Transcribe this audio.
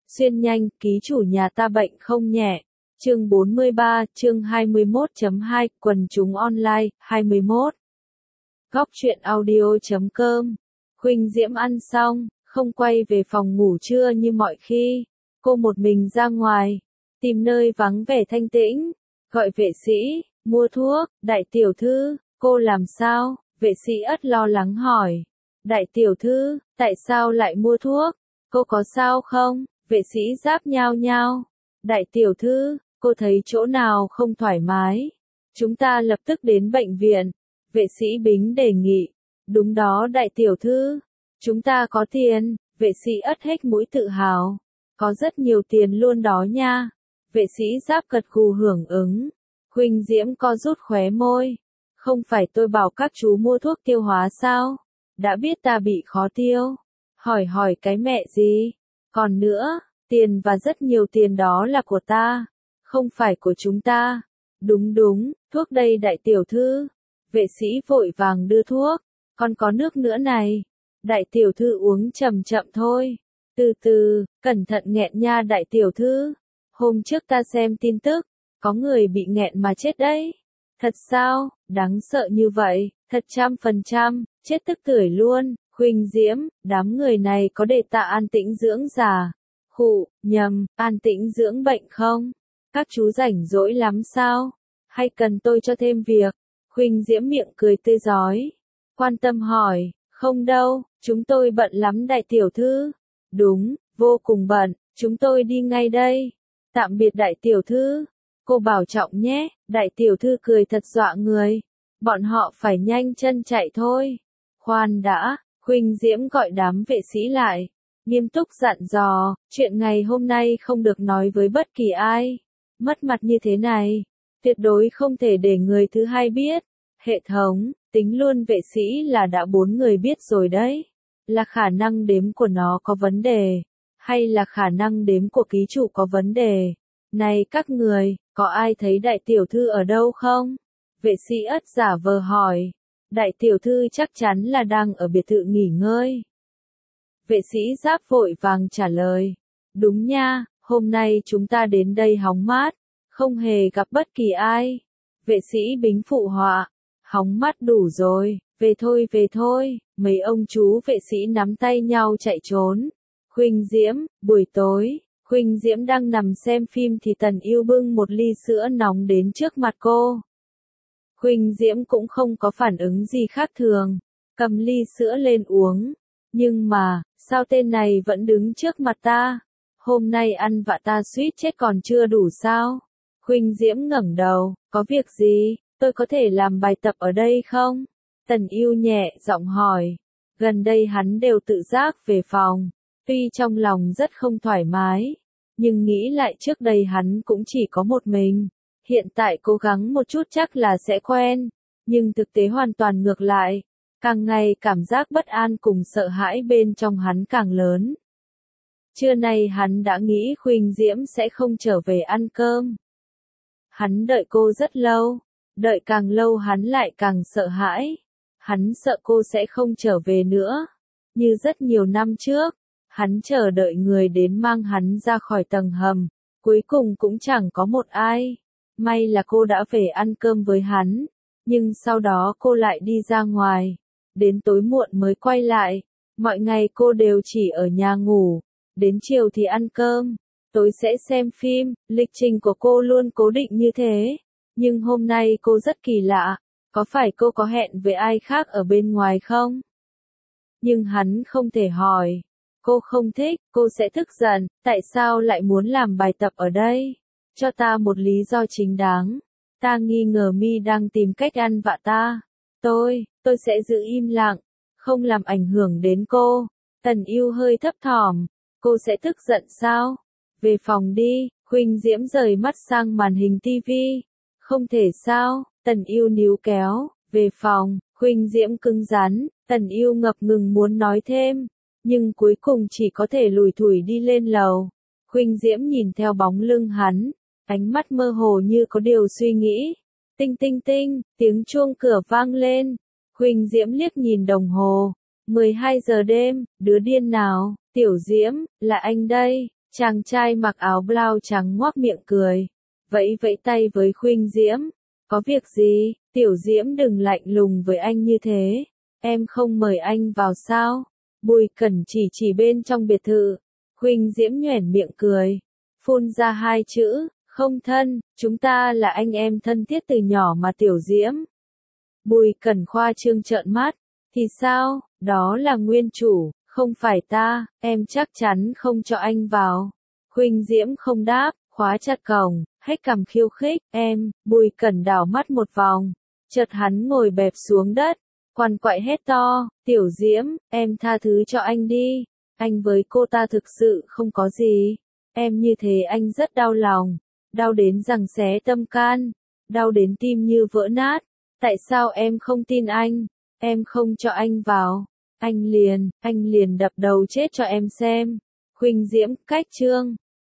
Xuyên nhanh, ký chủ nhà ta bệnh không nhẹ. Chương 43, chương 21.2, quần chúng online, 21. Góc truyện audio.com. Huỳnh Diễm ăn xong, không quay về phòng ngủ trưa như mọi khi. Cô một mình ra ngoài, tìm nơi vắng vẻ thanh tĩnh, gọi vệ sĩ, mua thuốc. Đại tiểu thư, cô làm sao? Vệ sĩ ất lo lắng hỏi. Đại tiểu thư, tại sao lại mua thuốc? Cô có sao không? Vệ sĩ giáp nhao nhao. Đại tiểu thư, cô thấy chỗ nào không thoải mái? Chúng ta lập tức đến bệnh viện. Vệ sĩ Bính đề nghị. Đúng đó đại tiểu thư. Chúng ta có tiền. Vệ sĩ ất hết mũi tự hào. Có rất nhiều tiền luôn đó nha. Vệ sĩ giáp gật gù hưởng ứng. Huỳnh Diễm co rút khóe môi. Không phải tôi bảo các chú mua thuốc tiêu hóa sao? Đã biết ta bị khó tiêu. Hỏi cái mẹ gì? Còn nữa, tiền và rất nhiều tiền đó là của ta, không phải của chúng ta. Đúng, thuốc đây đại tiểu thư. Vệ sĩ vội vàng đưa thuốc. Còn có nước nữa này. Đại tiểu thư uống chậm chậm thôi. Từ từ, cẩn thận nghẹn nha đại tiểu thư. Hôm trước ta xem tin tức, có người bị nghẹn mà chết đấy. Thật sao? Đáng sợ như vậy, thật 100%, chết tức tưởi luôn. Huỳnh Diễm, đám người này có để ta an tĩnh dưỡng già. Nhầm, an tĩnh dưỡng bệnh không? Các chú rảnh rỗi lắm sao? Hay cần tôi cho thêm việc? Huỳnh Diễm miệng cười tươi rói. Quan tâm hỏi, không đâu, chúng tôi bận lắm đại tiểu thư. Đúng, vô cùng bận, chúng tôi đi ngay đây. Tạm biệt đại tiểu thư. Cô bảo trọng nhé, đại tiểu thư cười thật dọa người. Bọn họ phải nhanh chân chạy thôi. Khoan đã, Huỳnh Diễm gọi đám vệ sĩ lại. Nghiêm túc dặn dò, chuyện ngày hôm nay không được nói với bất kỳ ai. Mất mặt như thế này, tuyệt đối không thể để người thứ hai biết. Hệ thống, tính luôn vệ sĩ là đã 4 người biết rồi đấy. Là khả năng đếm của nó có vấn đề, hay là khả năng đếm của ký chủ có vấn đề? Này các người, có ai thấy đại tiểu thư ở đâu không? Vệ sĩ ất giả vờ hỏi. Đại tiểu thư chắc chắn là đang ở biệt thự nghỉ ngơi. Vệ sĩ giáp vội vàng trả lời. Đúng nha, hôm nay chúng ta đến đây hóng mát, không hề gặp bất kỳ ai. Vệ sĩ Bính phụ họa. Hóng mát đủ rồi, về thôi. Mấy ông chú vệ sĩ nắm tay nhau chạy trốn. Huỳnh Diễm, buổi tối, Huỳnh Diễm đang nằm xem phim thì Tần Yêu bưng một ly sữa nóng đến trước mặt cô. Huỳnh Diễm cũng không có phản ứng gì khác thường, cầm ly sữa lên uống. Nhưng mà, sao tên này vẫn đứng trước mặt ta? Hôm nay ăn vạ ta suýt chết còn chưa đủ sao? Huỳnh Diễm ngẩng đầu, có việc gì? Tôi có thể làm bài tập ở đây không? Tần Yêu nhẹ giọng hỏi. Gần đây hắn đều tự giác về phòng, tuy trong lòng rất không thoải mái, nhưng nghĩ lại trước đây hắn cũng chỉ có một mình. Hiện tại cố gắng một chút chắc là sẽ quen, nhưng thực tế hoàn toàn ngược lại. Càng ngày cảm giác bất an cùng sợ hãi bên trong hắn càng lớn. Trưa nay hắn đã nghĩ Huỳnh Diễm sẽ không trở về ăn cơm. Hắn đợi cô rất lâu, đợi càng lâu hắn lại càng sợ hãi. Hắn sợ cô sẽ không trở về nữa. Như rất nhiều năm trước, hắn chờ đợi người đến mang hắn ra khỏi tầng hầm, cuối cùng cũng chẳng có một ai. May là cô đã về ăn cơm với hắn, nhưng sau đó cô lại đi ra ngoài, đến tối muộn mới quay lại. Mọi ngày cô đều chỉ ở nhà ngủ, đến chiều thì ăn cơm, tối sẽ xem phim, lịch trình của cô luôn cố định như thế. Nhưng hôm nay cô rất kỳ lạ, có phải cô có hẹn với ai khác ở bên ngoài không? Nhưng hắn không thể hỏi. Cô không thích, cô sẽ tức giận, tại sao lại muốn làm bài tập ở đây? Cho ta một lý do chính đáng. Ta nghi ngờ mi đang tìm cách ăn vạ ta. Tôi sẽ giữ im lặng, không làm ảnh hưởng đến cô. Tần Yêu hơi thấp thỏm. Cô sẽ tức giận sao? Về phòng đi. Huỳnh Diễm rời mắt sang màn hình tivi. Không thể sao? Tần Yêu níu kéo. Về phòng. Huỳnh Diễm cứng rắn. Tần Yêu ngập ngừng muốn nói thêm, nhưng cuối cùng chỉ có thể lủi thủi đi lên lầu. Huỳnh Diễm nhìn theo bóng lưng hắn, ánh mắt mơ hồ như có điều suy nghĩ. Tinh tinh tinh, tiếng chuông cửa vang lên. Huỳnh Diễm liếc nhìn đồng hồ. 12 giờ đêm, đứa điên nào? Tiểu Diễm, là anh đây. Chàng trai mặc áo blau trắng ngoác miệng cười, vẫy vẫy tay với Khuynh Diễm. Có việc gì, Tiểu Diễm đừng lạnh lùng với anh như thế. Em không mời anh vào sao? Bùi Cẩn chỉ bên trong biệt thự. Khuynh Diễm nhoẻn miệng cười, phun ra hai chữ, không thân, chúng ta là anh em thân thiết từ nhỏ mà Tiểu Diễm. Bùi Cẩn khoa trương trợn mắt, thì sao, đó là nguyên chủ, không phải ta, em chắc chắn không cho anh vào. Khuynh Diễm không đáp, khóa chặt cổng, hét cằm khiêu khích, em, Bùi Cẩn đảo mắt một vòng, chợt hắn ngồi bẹp xuống đất, quằn quại hét to, Tiểu Diễm, em tha thứ cho anh đi, anh với cô ta thực sự không có gì, em như thế anh rất đau lòng, đau đến giằng xé tâm can, đau đến tim như vỡ nát, tại sao em không tin anh, em không cho anh vào, anh liền đập đầu chết cho em xem. Khuynh Diễm, cách chương